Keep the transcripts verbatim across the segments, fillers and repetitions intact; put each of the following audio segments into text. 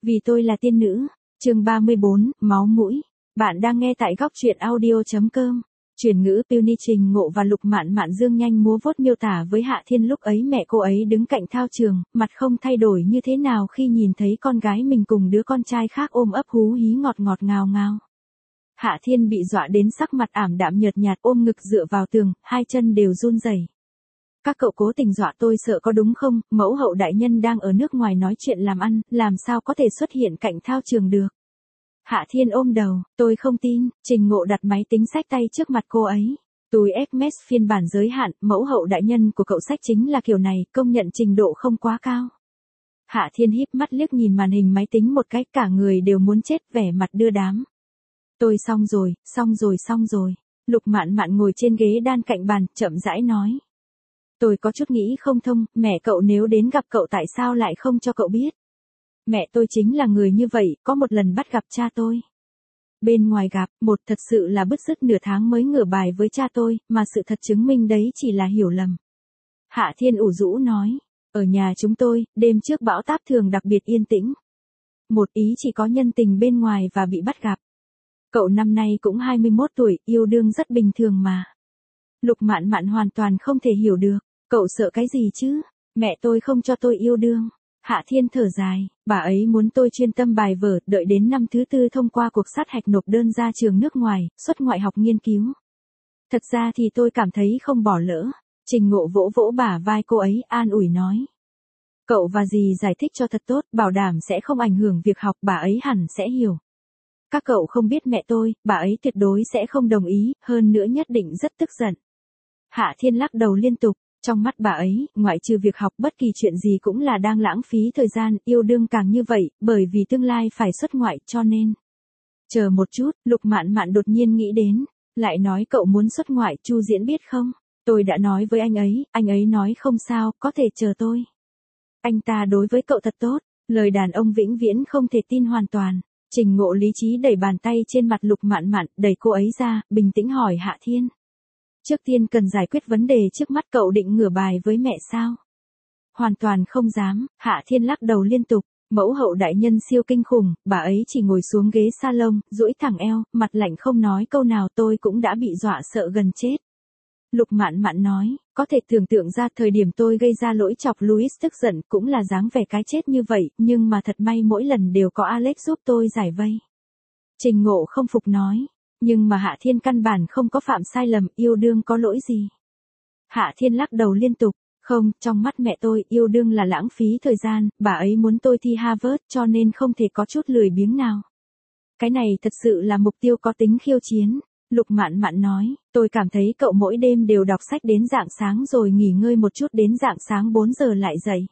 Vì tôi là tiên nữ. Chương ba mươi bốn, máu mũi. Bạn đang nghe tại góc truyện audio chấm com. Chuyển ngữ Peony Trình Ngộ và Lục Mạn Mạn dương nhanh múa vuốt miêu tả với Hạ Thiên lúc ấy mẹ cô ấy đứng cạnh thao trường, mặt không thay đổi như thế nào khi nhìn thấy con gái mình cùng đứa con trai khác ôm ấp hú hí ngọt ngọt ngào ngào. Hạ Thiên bị dọa đến sắc mặt ảm đạm nhợt nhạt, ôm ngực dựa vào tường, hai chân đều run rẩy. Các cậu cố tình dọa tôi sợ có đúng không? Mẫu hậu đại nhân đang ở nước ngoài nói chuyện làm ăn, làm sao có thể xuất hiện cạnh thao trường được? Hạ Thiên ôm đầu, tôi không tin. Trình Ngộ đặt máy tính xách tay trước mặt cô ấy. Túi Hermes phiên bản giới hạn, mẫu hậu đại nhân của cậu xách chính là kiểu này, công nhận trình độ không quá cao. Hạ Thiên híp mắt liếc nhìn màn hình máy tính một cái, cả người đều muốn chết, vẻ mặt đưa đám. Tôi xong rồi, xong rồi xong rồi. Lục Mạn Mạn ngồi trên ghế đan cạnh bàn, chậm rãi nói. Tôi có chút nghĩ không thông, mẹ cậu nếu đến gặp cậu tại sao lại không cho cậu biết? Mẹ tôi chính là người như vậy, có một lần bắt gặp cha tôi. Bên ngoài gặp, một thật sự là bứt rứt nửa tháng mới ngửa bài với cha tôi, mà sự thật chứng minh đấy chỉ là hiểu lầm. Hạ Thiên ủ rũ nói, ở nhà chúng tôi, đêm trước bão táp thường đặc biệt yên tĩnh. Một ý chỉ có nhân tình bên ngoài và bị bắt gặp. Cậu năm nay cũng hai mươi mốt tuổi, yêu đương rất bình thường mà. Lục Mạn Mạn hoàn toàn không thể hiểu được, cậu sợ cái gì chứ? Mẹ tôi không cho tôi yêu đương. Hạ Thiên thở dài, bà ấy muốn tôi chuyên tâm bài vở, đợi đến năm thứ tư thông qua cuộc sát hạch nộp đơn ra trường nước ngoài, xuất ngoại học nghiên cứu. Thật ra thì tôi cảm thấy không bỏ lỡ. Trình Ngộ vỗ vỗ bả vai cô ấy, an ủi nói. Cậu và dì giải thích cho thật tốt, bảo đảm sẽ không ảnh hưởng việc học, bà ấy hẳn sẽ hiểu. Các cậu không biết mẹ tôi, bà ấy tuyệt đối sẽ không đồng ý, hơn nữa nhất định rất tức giận. Hạ Thiên lắc đầu liên tục, trong mắt bà ấy, ngoại trừ việc học bất kỳ chuyện gì cũng là đang lãng phí thời gian, yêu đương càng như vậy, bởi vì tương lai phải xuất ngoại cho nên. Chờ một chút, Lục Mạn Mạn đột nhiên nghĩ đến, lại nói cậu muốn xuất ngoại, Chu Diễn biết không? Tôi đã nói với anh ấy, anh ấy nói không sao, có thể chờ tôi. Anh ta đối với cậu thật tốt, lời đàn ông vĩnh viễn không thể tin hoàn toàn. Trình Ngộ lý trí đẩy bàn tay trên mặt Lục Mạn Mạn, đẩy cô ấy ra, bình tĩnh hỏi Hạ Thiên. Trước tiên cần giải quyết vấn đề trước mắt, cậu định ngửa bài với mẹ sao? Hoàn toàn không dám. Hạ Thiên lắc đầu liên tục. Mẫu hậu đại nhân siêu kinh khủng, bà ấy chỉ ngồi xuống ghế salon, duỗi thẳng eo, mặt lạnh không nói câu nào, tôi cũng đã bị dọa sợ gần chết. Lục Mạn Mạn nói, có thể tưởng tượng ra thời điểm tôi gây ra lỗi chọc Louis tức giận cũng là dáng vẻ cái chết như vậy, nhưng mà thật may mỗi lần đều có Alex giúp tôi giải vây. Trình Ngộ không phục nói, nhưng mà Hạ Thiên căn bản không có phạm sai lầm, yêu đương có lỗi gì. Hạ Thiên lắc đầu liên tục, không, trong mắt mẹ tôi, yêu đương là lãng phí thời gian, bà ấy muốn tôi thi Harvard cho nên không thể có chút lười biếng nào. Cái này thật sự là mục tiêu có tính khiêu chiến. Lục Mạn Mạn nói, tôi cảm thấy cậu mỗi đêm đều đọc sách đến rạng sáng rồi nghỉ ngơi một chút đến rạng sáng bốn giờ lại dậy.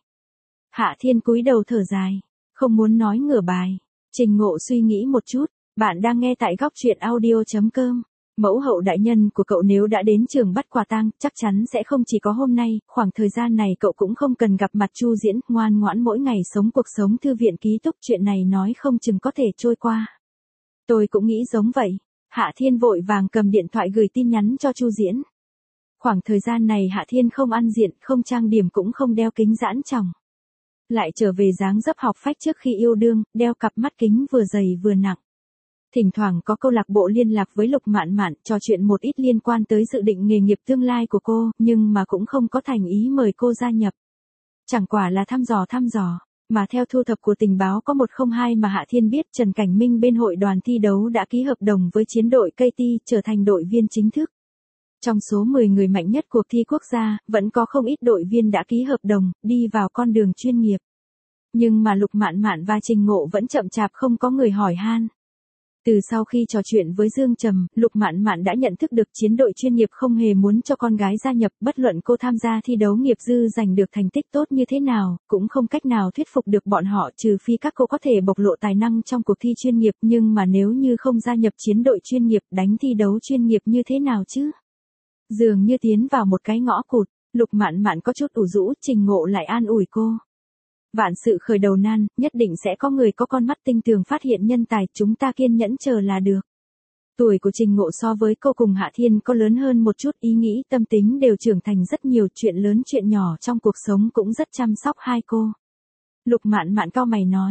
Hạ Thiên cúi đầu thở dài, không muốn nói ngửa bài. Trình Ngộ suy nghĩ một chút, bạn đang nghe tại góc truyện audio chấm com. Mẫu hậu đại nhân của cậu nếu đã đến trường bắt quả tang, chắc chắn sẽ không chỉ có hôm nay, khoảng thời gian này cậu cũng không cần gặp mặt Chu Diễn, ngoan ngoãn mỗi ngày sống cuộc sống thư viện ký túc, chuyện này nói không chừng có thể trôi qua. Tôi cũng nghĩ giống vậy. Hạ Thiên vội vàng cầm điện thoại gửi tin nhắn cho Chu Diễn. Khoảng thời gian này Hạ Thiên không ăn diện, không trang điểm cũng không đeo kính giãn tròng. Lại trở về dáng dấp học phách trước khi yêu đương, đeo cặp mắt kính vừa dày vừa nặng. Thỉnh thoảng có câu lạc bộ liên lạc với Lục Mạn Mạn, trò chuyện một ít liên quan tới dự định nghề nghiệp tương lai của cô, nhưng mà cũng không có thành ý mời cô gia nhập. Chẳng quả là thăm dò thăm dò. Mà theo thu thập của tình báo có một không hai mà Hạ Thiên biết, Trần Cảnh Minh bên hội đoàn thi đấu đã ký hợp đồng với chiến đội ca tê, trở thành đội viên chính thức. Trong số mười người mạnh nhất cuộc thi quốc gia, vẫn có không ít đội viên đã ký hợp đồng, đi vào con đường chuyên nghiệp. Nhưng mà Lục Mạn Mạn và Trình Ngộ vẫn chậm chạp không có người hỏi han. Từ sau khi trò chuyện với Dương Trầm, Lục Mạn Mạn đã nhận thức được chiến đội chuyên nghiệp không hề muốn cho con gái gia nhập, bất luận cô tham gia thi đấu nghiệp dư giành được thành tích tốt như thế nào, cũng không cách nào thuyết phục được bọn họ, trừ phi các cô có thể bộc lộ tài năng trong cuộc thi chuyên nghiệp, nhưng mà nếu như không gia nhập chiến đội chuyên nghiệp, đánh thi đấu chuyên nghiệp như thế nào chứ? Dường như tiến vào một cái ngõ cụt, Lục Mạn Mạn có chút ủ rũ, Trình Ngộ lại an ủi cô. Vạn sự khởi đầu nan, nhất định sẽ có người có con mắt tinh tường phát hiện nhân tài, chúng ta kiên nhẫn chờ là được. Tuổi của Trình Ngộ so với cô cùng Hạ Thiên có lớn hơn một chút, ý nghĩ tâm tính đều trưởng thành rất nhiều, chuyện lớn chuyện nhỏ trong cuộc sống cũng rất chăm sóc hai cô. Lục Mạn Mạn cau mày nói,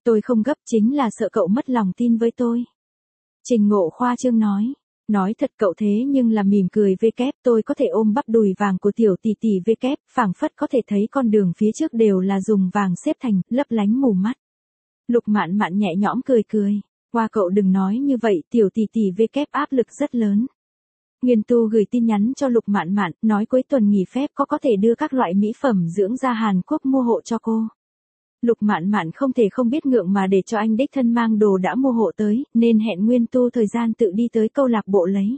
Tôi không gấp chính là sợ cậu mất lòng tin với tôi. Trình Ngộ khoa trương nói. Nói thật cậu thế nhưng là mỉm cười vê kép, tôi có thể ôm bắp đùi vàng của tiểu tỷ tỷ vê kép, phảng phất có thể thấy con đường phía trước đều là dùng vàng xếp thành, lấp lánh mù mắt. Lục Mạn Mạn nhẹ nhõm cười cười. Qua cậu đừng nói như vậy, tiểu tỷ tỷ vê kép áp lực rất lớn. Nguyên Tu gửi tin nhắn cho Lục Mạn Mạn, nói cuối tuần nghỉ phép có có thể đưa các loại mỹ phẩm dưỡng da Hàn Quốc mua hộ cho cô. Lục Mạn Mạn không thể không biết ngượng mà để cho anh đích thân mang đồ đã mua hộ tới, nên hẹn Nguyên Tu thời gian tự đi tới câu lạc bộ lấy.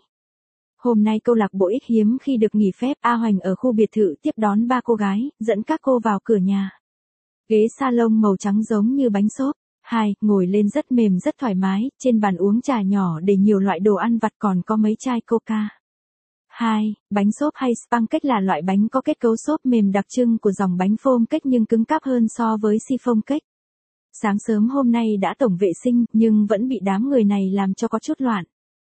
Hôm nay câu lạc bộ ít hiếm khi được nghỉ phép, A Hoành ở khu biệt thự tiếp đón ba cô gái, dẫn các cô vào cửa nhà. Ghế salon màu trắng giống như bánh xốp. Hai, ngồi lên rất mềm rất thoải mái, trên bàn uống trà nhỏ để nhiều loại đồ ăn vặt còn có mấy chai coca. Hai, bánh xốp hay pancake là loại bánh có kết cấu xốp mềm đặc trưng của dòng bánh phôm cake nhưng cứng cáp hơn so với siphon cake. Sáng sớm hôm nay đã tổng vệ sinh nhưng vẫn bị đám người này làm cho có chút loạn.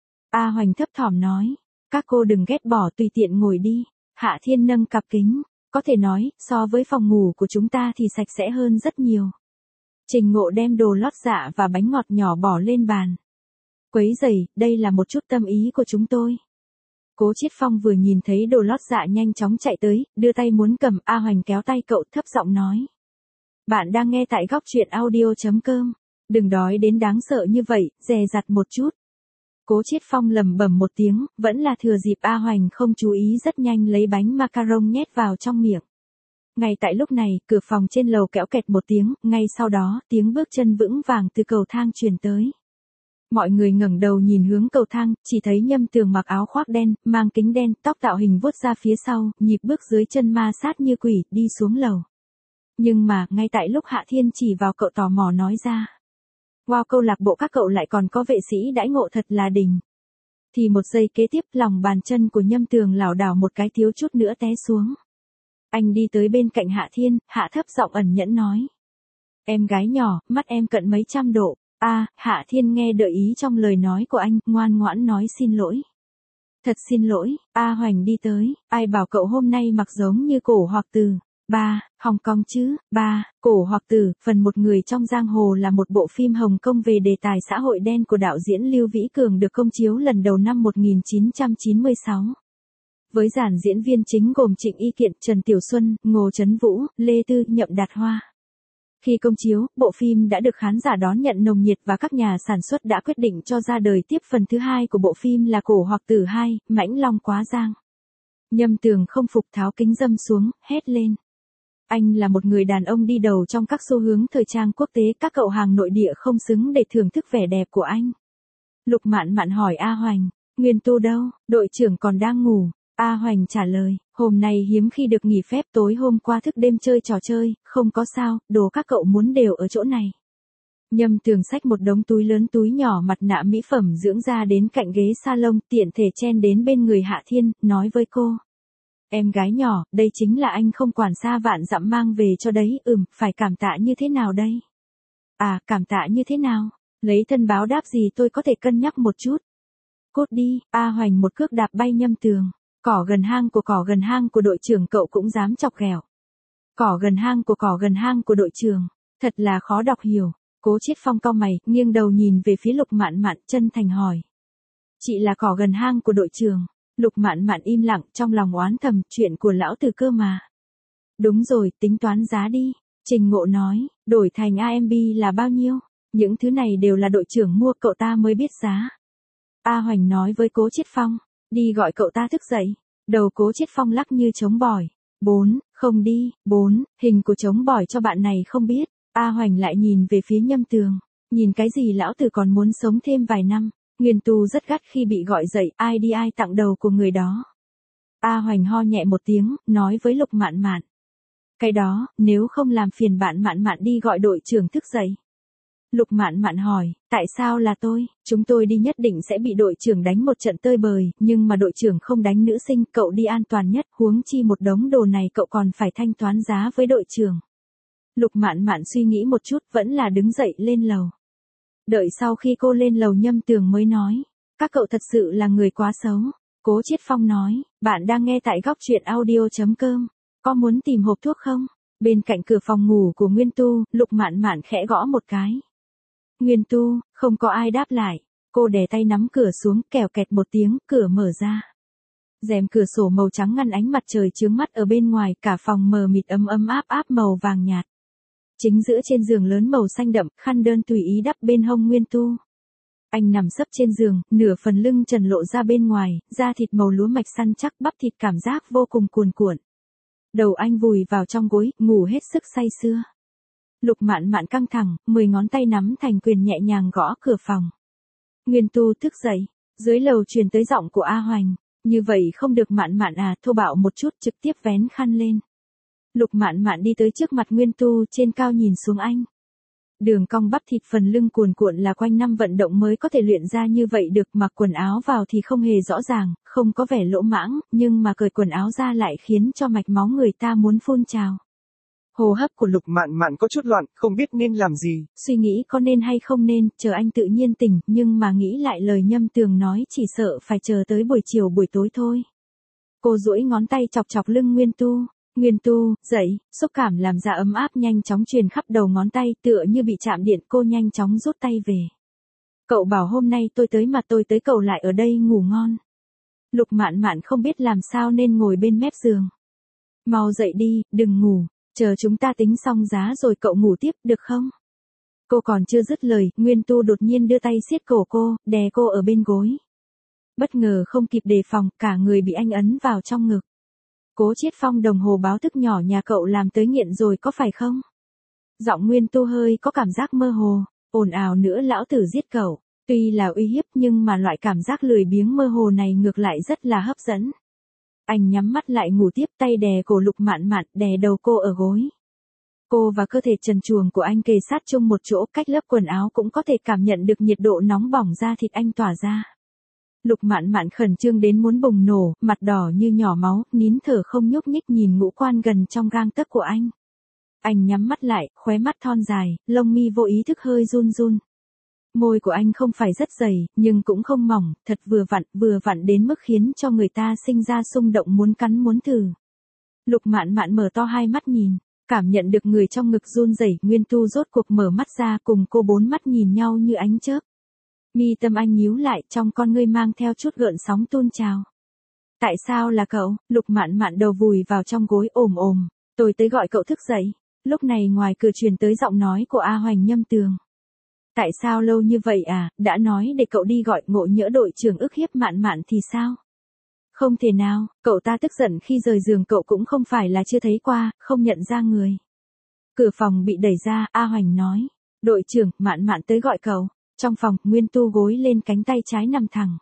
A Hoành thấp thỏm nói, các cô đừng ghét bỏ tùy tiện ngồi đi. Hạ Thiên nâng cặp kính, có thể nói, so với phòng ngủ của chúng ta thì sạch sẽ hơn rất nhiều. Trình Ngộ đem đồ lót dạ và bánh ngọt nhỏ bỏ lên bàn. Quấy rầy, đây là một chút tâm ý của chúng tôi. Cố Chiết Phong vừa nhìn thấy đồ lót dạ nhanh chóng chạy tới, đưa tay muốn cầm, A Hoành kéo tay cậu thấp giọng nói. Bạn đang nghe tại góc truyện audio.com. Đừng đói đến đáng sợ như vậy, dè dặt một chút. Cố Chiết Phong lẩm bẩm một tiếng, vẫn là thừa dịp A Hoành không chú ý rất nhanh lấy bánh macaron nhét vào trong miệng. Ngay tại lúc này, cửa phòng trên lầu kéo kẹt một tiếng, ngay sau đó, tiếng bước chân vững vàng từ cầu thang truyền tới. Mọi người ngẩng đầu nhìn hướng cầu thang, chỉ thấy Nhâm Tường mặc áo khoác đen, mang kính đen, tóc tạo hình vuốt ra phía sau, nhịp bước dưới chân ma sát như quỷ, đi xuống lầu. Nhưng mà, ngay tại lúc Hạ Thiên chỉ vào cậu tò mò nói ra. Wow, câu lạc bộ các cậu lại còn có vệ sĩ đãi ngộ thật là đỉnh. Thì một giây kế tiếp, lòng bàn chân của Nhâm Tường lảo đảo một cái thiếu chút nữa té xuống. Anh đi tới bên cạnh Hạ Thiên, hạ thấp giọng ẩn nhẫn nói. Em gái nhỏ, mắt em cận mấy trăm độ. A, à, Hạ Thiên nghe đợi ý trong lời nói của anh, ngoan ngoãn nói xin lỗi. Thật xin lỗi, A Hoành đi tới, ai bảo cậu hôm nay mặc giống như Cổ Hoặc Tử. Ba, Hồng Kông chứ, ba, Cổ Hoặc Tử, phần một người trong giang hồ là một bộ phim Hồng Kông về đề tài xã hội đen của đạo diễn Lưu Vĩ Cường được công chiếu lần đầu năm một nghìn chín trăm chín mươi sáu. Với dàn diễn viên chính gồm Trịnh Y Kiện, Trần Tiểu Xuân, Ngô Trấn Vũ, Lê Tư, Nhậm Đạt Hoa. Khi công chiếu, bộ phim đã được khán giả đón nhận nồng nhiệt và các nhà sản xuất đã quyết định cho ra đời tiếp phần thứ hai của bộ phim là Cổ Hoặc Tử hai, Mãnh Long Quá Giang. Nhâm Tường không phục tháo kính dâm xuống, hét lên. Anh là một người đàn ông đi đầu trong các xu hướng thời trang quốc tế, các cậu hàng nội địa không xứng để thưởng thức vẻ đẹp của anh. Lục Mạn Mạn hỏi A Hoành, Nguyên Tu đâu, đội trưởng còn đang ngủ. A Hoành trả lời, hôm nay hiếm khi được nghỉ phép, tối hôm qua thức đêm chơi trò chơi, không có sao, đồ các cậu muốn đều ở chỗ này. Nhâm Tường xách một đống túi lớn túi nhỏ mặt nạ mỹ phẩm dưỡng da đến cạnh ghế salon, tiện thể chen đến bên người Hạ Thiên, nói với cô. Em gái nhỏ, đây chính là anh không quản xa vạn dặm mang về cho đấy, ừm, phải cảm tạ như thế nào đây? À, cảm tạ như thế nào? Lấy thân báo đáp gì tôi có thể cân nhắc một chút. Cút đi, A Hoành một cước đạp bay Nhâm Tường. Cỏ gần hang của cỏ gần hang của đội trưởng cậu cũng dám chọc ghẹo. Cỏ gần hang của cỏ gần hang của đội trưởng, thật là khó đọc hiểu. Cố Chiết Phong cau mày, nghiêng đầu nhìn về phía Lục Mạn Mạn, chân thành hỏi. Chị là cỏ gần hang của đội trưởng. Lục Mạn Mạn im lặng, trong lòng oán thầm, chuyện của lão tử cơ mà. Đúng rồi, tính toán giá đi. Trình Ngộ nói, đổi thành a em bê là bao nhiêu? Những thứ này đều là đội trưởng mua, cậu ta mới biết giá. A Hoành nói với Cố Chiết Phong. Đi gọi cậu ta thức dậy. Đầu Cố Chiết Phong lắc như trống bỏi. Bốn, không đi, bốn, hình của trống bỏi cho bạn này không biết. A Hoành lại nhìn về phía Nhâm Tường. Nhìn cái gì lão tử còn muốn sống thêm vài năm. Nguyên Tu rất gắt khi bị gọi dậy, ai đi ai tặng đầu của người đó. A Hoành ho nhẹ một tiếng, nói với Lục Mạn Mạn. Cái đó, nếu không làm phiền bạn Mạn Mạn đi gọi đội trưởng thức dậy. Lục Mạn Mạn hỏi, tại sao là tôi? Chúng tôi đi nhất định sẽ bị đội trưởng đánh một trận tơi bời, nhưng mà đội trưởng không đánh nữ sinh, cậu đi an toàn nhất, huống chi một đống đồ này cậu còn phải thanh toán giá với đội trưởng. Lục Mạn Mạn suy nghĩ một chút, vẫn là đứng dậy lên lầu. Đợi sau khi cô lên lầu Nhâm Tường mới nói, các cậu thật sự là người quá xấu. Cố Chiết Phong nói, bạn đang nghe tại góc truyện audio.com, có muốn tìm hộp thuốc không? Bên cạnh cửa phòng ngủ của Nguyên Tu, Lục Mạn Mạn khẽ gõ một cái. Nguyên Tu, không có ai đáp lại. Cô đè tay nắm cửa xuống, kèo kẹt một tiếng, cửa mở ra. Rèm cửa sổ màu trắng ngăn ánh mặt trời chướng mắt ở bên ngoài, cả phòng mờ mịt ấm ấm áp áp màu vàng nhạt. Chính giữa trên giường lớn màu xanh đậm, khăn đơn tùy ý đắp bên hông Nguyên Tu. Anh nằm sấp trên giường, nửa phần lưng trần lộ ra bên ngoài, da thịt màu lúa mạch săn chắc, bắp thịt cảm giác vô cùng cuồn cuộn. Đầu anh vùi vào trong gối, ngủ hết sức say sưa. Lục Mạn Mạn căng thẳng, mười ngón tay nắm thành quyền nhẹ nhàng gõ cửa phòng. Nguyên Tu thức dậy, dưới lầu truyền tới giọng của A Hoành. Như vậy không được Mạn Mạn à, thô bạo một chút, trực tiếp vén khăn lên. Lục Mạn Mạn đi tới trước mặt Nguyên Tu, trên cao nhìn xuống anh. Đường cong bắp thịt phần lưng cuồn cuộn là quanh năm vận động mới có thể luyện ra như vậy được, mặc quần áo vào thì không hề rõ ràng, không có vẻ lỗ mãng, nhưng mà cởi quần áo ra lại khiến cho mạch máu người ta muốn phun trào. Hô hấp của Lục Mạn Mạn có chút loạn, không biết nên làm gì. Suy nghĩ có nên hay không nên, chờ anh tự nhiên tỉnh, nhưng mà nghĩ lại lời Nhâm Tường nói chỉ sợ phải chờ tới buổi chiều buổi tối thôi. Cô duỗi ngón tay chọc chọc lưng Nguyên Tu. Nguyên Tu, dậy, xúc cảm làm ra ấm áp nhanh chóng truyền khắp đầu ngón tay, tựa như bị chạm điện, cô nhanh chóng rút tay về. Cậu bảo hôm nay tôi tới mà tôi tới cậu lại ở đây ngủ ngon. Lục Mạn Mạn không biết làm sao nên ngồi bên mép giường. Mau dậy đi, đừng ngủ, chờ chúng ta tính xong giá rồi cậu ngủ tiếp, được không? Cô còn chưa dứt lời, Nguyên Tu đột nhiên đưa tay siết cổ cô, đè cô ở bên gối. Bất ngờ không kịp đề phòng, cả người bị anh ấn vào trong ngực. Cố Chiết Phong đồng hồ báo thức nhỏ nhà cậu làm tới nghiện rồi có phải không? Giọng Nguyên Tu hơi có cảm giác mơ hồ, ồn ào nữa lão tử giết cậu. Tuy là uy hiếp nhưng mà loại cảm giác lười biếng mơ hồ này ngược lại rất là hấp dẫn. Anh nhắm mắt lại ngủ tiếp, tay đè cổ Lục Mạn Mạn, đè đầu cô ở gối. Cô và cơ thể trần truồng của anh kề sát chung một chỗ, cách lớp quần áo cũng có thể cảm nhận được nhiệt độ nóng bỏng da thịt anh tỏa ra. Lục Mạn Mạn khẩn trương đến muốn bùng nổ, mặt đỏ như nhỏ máu, nín thở không nhúc nhích nhìn ngũ quan gần trong gang tấc của anh. Anh nhắm mắt lại, khóe mắt thon dài, lông mi vô ý thức hơi run run. Môi của anh không phải rất dày, nhưng cũng không mỏng, thật vừa vặn, vừa vặn đến mức khiến cho người ta sinh ra xung động muốn cắn muốn thử. Lục Mạn Mạn mở to hai mắt nhìn, cảm nhận được người trong ngực run rẩy, Nguyên Tu rốt cuộc mở mắt ra, cùng cô bốn mắt nhìn nhau như ánh chớp. Mi tâm anh nhíu lại, trong con ngươi mang theo chút gợn sóng tuôn trào. Tại sao là cậu? Lục Mạn Mạn đầu vùi vào trong gối ồm ồm. Tôi tới gọi cậu thức dậy. Lúc này ngoài cửa truyền tới giọng nói của A Hoành Nhâm Tường. Tại sao lâu như vậy à, đã nói để cậu đi gọi, ngộ nhỡ đội trưởng ức hiếp Mạn Mạn thì sao? Không thể nào, cậu ta tức giận khi rời giường, cậu cũng không phải là chưa thấy qua, không nhận ra người. Cửa phòng bị đẩy ra, A Hoành nói. Đội trưởng, Mạn Mạn tới gọi cậu. Trong phòng, Nguyên Tu gối lên cánh tay trái nằm thẳng.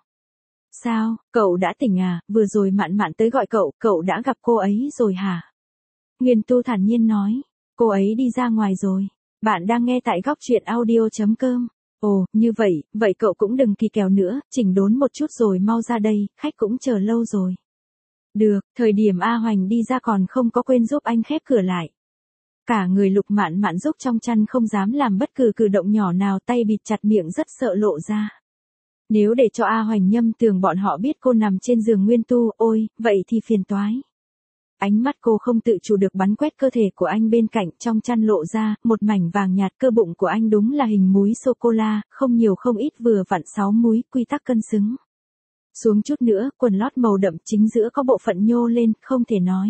Sao, cậu đã tỉnh à, vừa rồi Mạn Mạn tới gọi cậu, cậu đã gặp cô ấy rồi hả? Nguyên Tu thản nhiên nói, cô ấy đi ra ngoài rồi. Bạn đang nghe tại góc truyện audio chấm com. Ồ, như vậy, vậy cậu cũng đừng kỳ kèo nữa, chỉnh đốn một chút rồi mau ra đây, khách cũng chờ lâu rồi. Được, thời điểm A Hoành đi ra còn không có quên giúp anh khép cửa lại. Cả người Lục Mạn Mạn rúc trong chăn không dám làm bất cứ cử động nhỏ nào, tay bịt chặt miệng rất sợ lộ ra. Nếu để cho A Hoành Nhâm Tường bọn họ biết cô nằm trên giường Nguyên Tu, ôi, vậy thì phiền toái. Ánh mắt cô không tự chủ được bắn quét cơ thể của anh bên cạnh, trong chăn lộ ra, một mảnh vàng nhạt, cơ bụng của anh đúng là hình múi sô-cô-la, không nhiều không ít, vừa vặn sáu múi, quy tắc cân xứng. Xuống chút nữa, quần lót màu đậm chính giữa có bộ phận nhô lên, không thể nói.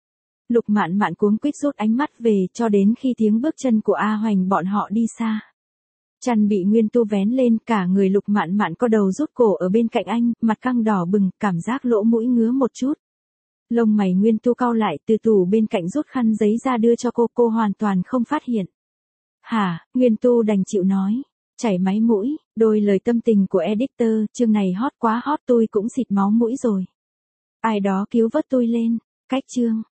Lục Mạn Mạn cuống quýt rút ánh mắt về, cho đến khi tiếng bước chân của A Hoành bọn họ đi xa. Chăn bị Nguyên Tu vén lên, cả người Lục Mạn Mạn co đầu rút cổ ở bên cạnh anh, mặt căng đỏ bừng, cảm giác lỗ mũi ngứa một chút. Lông mày Nguyên Tu cau lại, từ tủ bên cạnh rút khăn giấy ra đưa cho cô, cô hoàn toàn không phát hiện. Hả, Nguyên Tu đành chịu nói, chảy máy mũi, đôi lời tâm tình của editor, chương này hot quá hot, tôi cũng xịt máu mũi rồi. Ai đó cứu vớt tôi lên, cách chương.